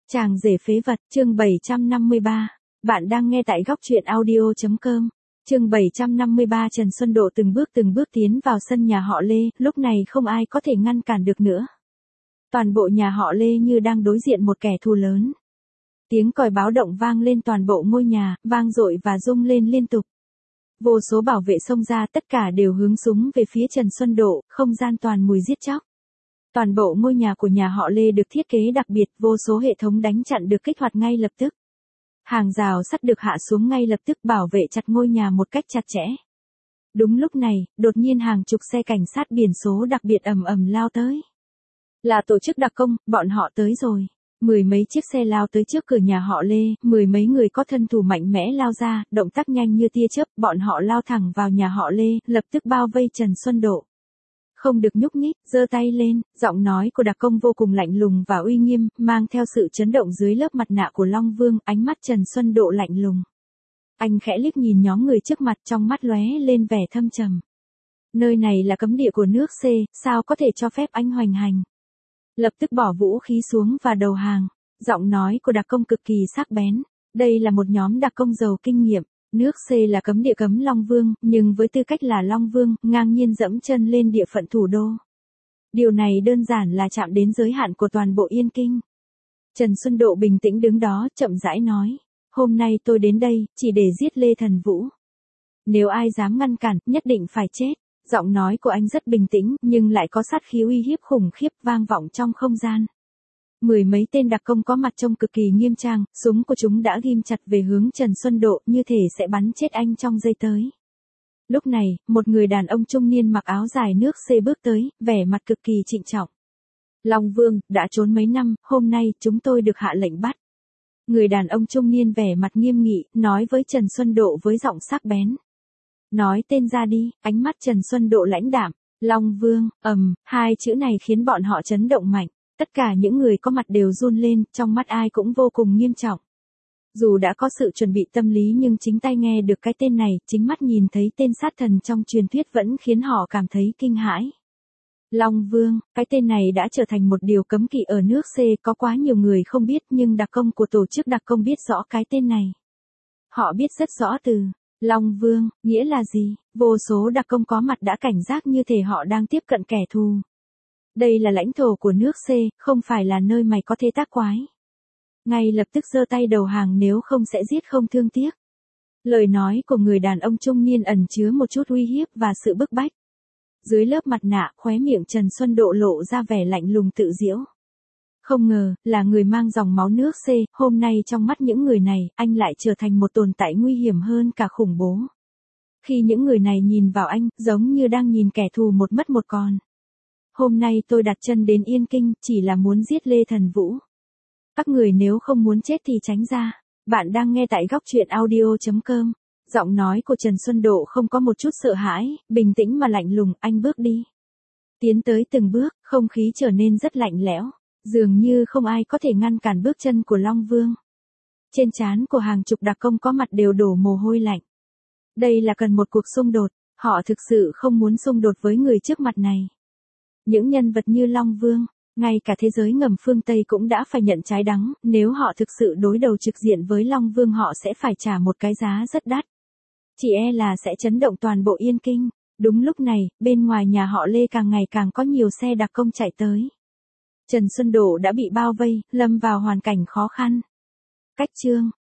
Chàng rể phế vật, chương 753. Bạn đang nghe tại góc truyện audio.com. Chương 753. Trần Xuân Độ từng bước tiến vào sân nhà họ Lê, lúc này không ai có thể ngăn cản được nữa. Toàn bộ nhà họ Lê như đang đối diện một kẻ thù lớn. Tiếng còi báo động vang lên toàn bộ ngôi nhà, vang dội và rung lên liên tục. Vô số bảo vệ xông ra, tất cả đều hướng súng về phía Trần Xuân Độ, không gian toàn mùi giết chóc. Toàn bộ ngôi nhà của nhà họ Lê được thiết kế đặc biệt, vô số hệ thống đánh chặn được kích hoạt ngay lập tức. Hàng rào sắt được hạ xuống ngay lập tức bảo vệ chặt ngôi nhà một cách chặt chẽ. Đúng lúc này, đột nhiên hàng chục xe cảnh sát biển số đặc biệt ầm ầm lao tới. Là tổ chức đặc công, bọn họ tới rồi. Mười mấy chiếc xe lao tới trước cửa nhà họ Lê, mười mấy người có thân thủ mạnh mẽ lao ra, động tác nhanh như tia chớp, bọn họ lao thẳng vào nhà họ Lê, lập tức bao vây Trần Xuân Độ. Không được nhúc nhích, giơ tay lên, giọng nói của đặc công vô cùng lạnh lùng và uy nghiêm, mang theo sự chấn động dưới lớp mặt nạ của Long Vương, ánh mắt Trần Xuân Độ lạnh lùng. Anh khẽ liếc nhìn nhóm người trước mặt, trong mắt lóe lên vẻ thâm trầm. Nơi này là cấm địa của nước C, sao có thể cho phép anh hoành hành? Lập tức bỏ vũ khí xuống và đầu hàng. Giọng nói của đặc công cực kỳ sắc bén. Đây là một nhóm đặc công giàu kinh nghiệm. Nước C là cấm địa cấm Long Vương, nhưng với tư cách là Long Vương, ngang nhiên dẫm chân lên địa phận thủ đô. Điều này đơn giản là chạm đến giới hạn của toàn bộ Yên Kinh. Trần Xuân Độ bình tĩnh đứng đó, chậm rãi nói. Hôm nay tôi đến đây, chỉ để giết Lê Thần Vũ. Nếu ai dám ngăn cản, nhất định phải chết. Giọng nói của anh rất bình tĩnh, nhưng lại có sát khí uy hiếp khủng khiếp vang vọng trong không gian. Mười mấy tên đặc công có mặt trông cực kỳ nghiêm trang, súng của chúng đã ghim chặt về hướng Trần Xuân Độ, như thể sẽ bắn chết anh trong giây tới. Lúc này, một người đàn ông trung niên mặc áo dài nước C bước tới, vẻ mặt cực kỳ trịnh trọng. Long Vương, đã trốn mấy năm, hôm nay chúng tôi được hạ lệnh bắt. Người đàn ông trung niên vẻ mặt nghiêm nghị, nói với Trần Xuân Độ với giọng sắc bén. Nói tên ra đi, ánh mắt Trần Xuân Độ lãnh đạm. Long Vương, hai chữ này khiến bọn họ chấn động mạnh. Tất cả những người có mặt đều run lên, trong mắt ai cũng vô cùng nghiêm trọng. Dù đã có sự chuẩn bị tâm lý nhưng chính tai nghe được cái tên này, chính mắt nhìn thấy tên sát thần trong truyền thuyết vẫn khiến họ cảm thấy kinh hãi. Long Vương, cái tên này đã trở thành một điều cấm kỵ ở nước C, có quá nhiều người không biết nhưng đặc công của tổ chức đặc công biết rõ cái tên này. Họ biết rất rõ từ Long Vương, nghĩa là gì, vô số đặc công có mặt đã cảnh giác như thể họ đang tiếp cận kẻ thù. Đây là lãnh thổ của nước C, không phải là nơi mày có thể tác quái. Ngay lập tức giơ tay đầu hàng nếu không sẽ giết không thương tiếc. Lời nói của người đàn ông trung niên ẩn chứa một chút uy hiếp và sự bức bách. Dưới lớp mặt nạ, khóe miệng Trần Xuân Độ lộ ra vẻ lạnh lùng tự giễu. Không ngờ, là người mang dòng máu nước C, hôm nay trong mắt những người này, anh lại trở thành một tồn tại nguy hiểm hơn cả khủng bố. Khi những người này nhìn vào anh, giống như đang nhìn kẻ thù một mất một còn. Hôm nay tôi đặt chân đến Yên Kinh, chỉ là muốn giết Lê Thần Vũ. Các người nếu không muốn chết thì tránh ra. Bạn đang nghe tại góc truyện audio.com. Giọng nói của Trần Xuân Độ không có một chút sợ hãi, bình tĩnh mà lạnh lùng, anh bước đi. Tiến tới từng bước, không khí trở nên rất lạnh lẽo. Dường như không ai có thể ngăn cản bước chân của Long Vương. Trên trán của hàng chục đặc công có mặt đều đổ mồ hôi lạnh. Đây là cần một cuộc xung đột, họ thực sự không muốn xung đột với người trước mặt này. Những nhân vật như Long Vương, ngay cả thế giới ngầm phương Tây cũng đã phải nhận trái đắng, nếu họ thực sự đối đầu trực diện với Long Vương họ sẽ phải trả một cái giá rất đắt. Chỉ e là sẽ chấn động toàn bộ Yên Kinh. Đúng lúc này, bên ngoài nhà họ Lê càng ngày càng có nhiều xe đặc công chạy tới. Trần Xuân Độ đã bị bao vây, lâm vào hoàn cảnh khó khăn. Cách chương